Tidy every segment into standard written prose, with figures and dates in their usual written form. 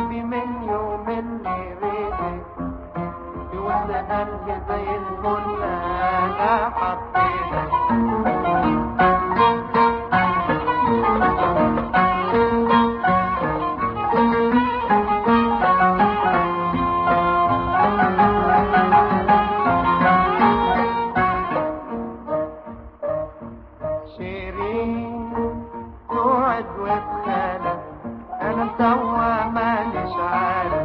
غبي من يوم اللي ريدك ولا قلبي زي الفل انا حطيتك. شيرين توعد وتخالف انا مسوى مانيش عارف.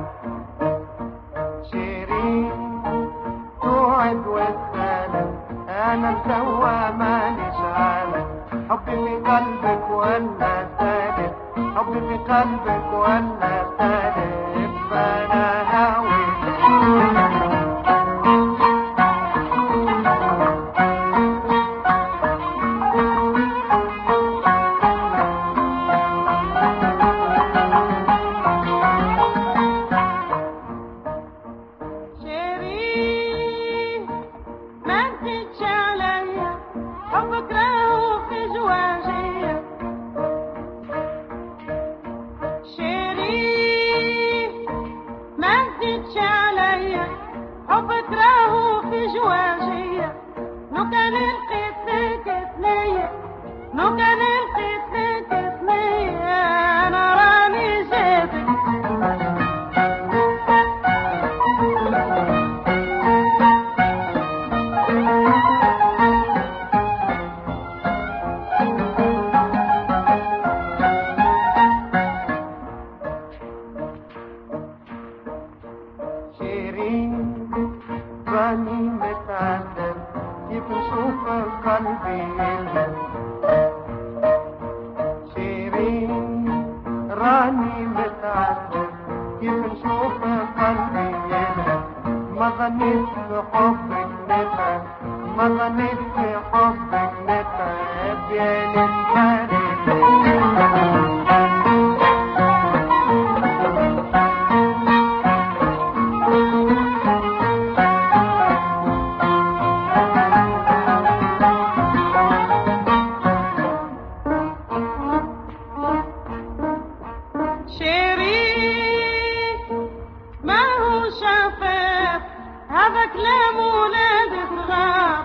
شيرين توعد وتخالف انا مسوى مانيش عارف. حبي في قلبك ولا سالف، حبي في قلبك ولا سالف، فانا هاويك. حبك راهو في جواجية، لو كان لقيت فيك ثنية، لو كان لقيت فيك ثنية أنا راني جيتك. راني متعذب كيف نشوف قلبي يلهب. شيرين راني متعذب كيف نشوف قلبي يلهب. ما ظنيت بحبك نتعب، ما ظنيت بحبك نتعب يا للمريض. ما هو شفاف هذا كلام ولاد صغار.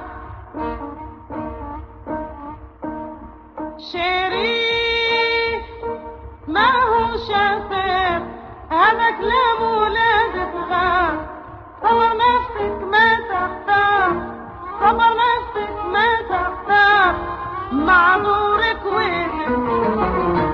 شريف ما هو شفاف هذا كلام ولاد صغار. صبر نفسك ما تختار، صبر نفسك ما تختار، معذورك ويلك.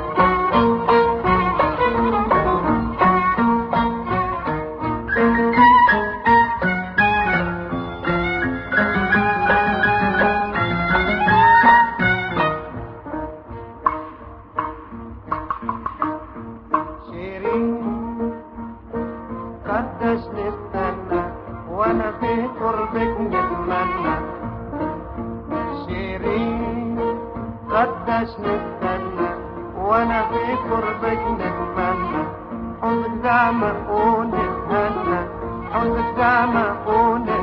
قداش نستنى وانا في قربك نتمنى. شيرين قداش نستنى وانا في قربك نتمنى. حوزك زعما ونتهنى، حوزك زعما ونتهنى.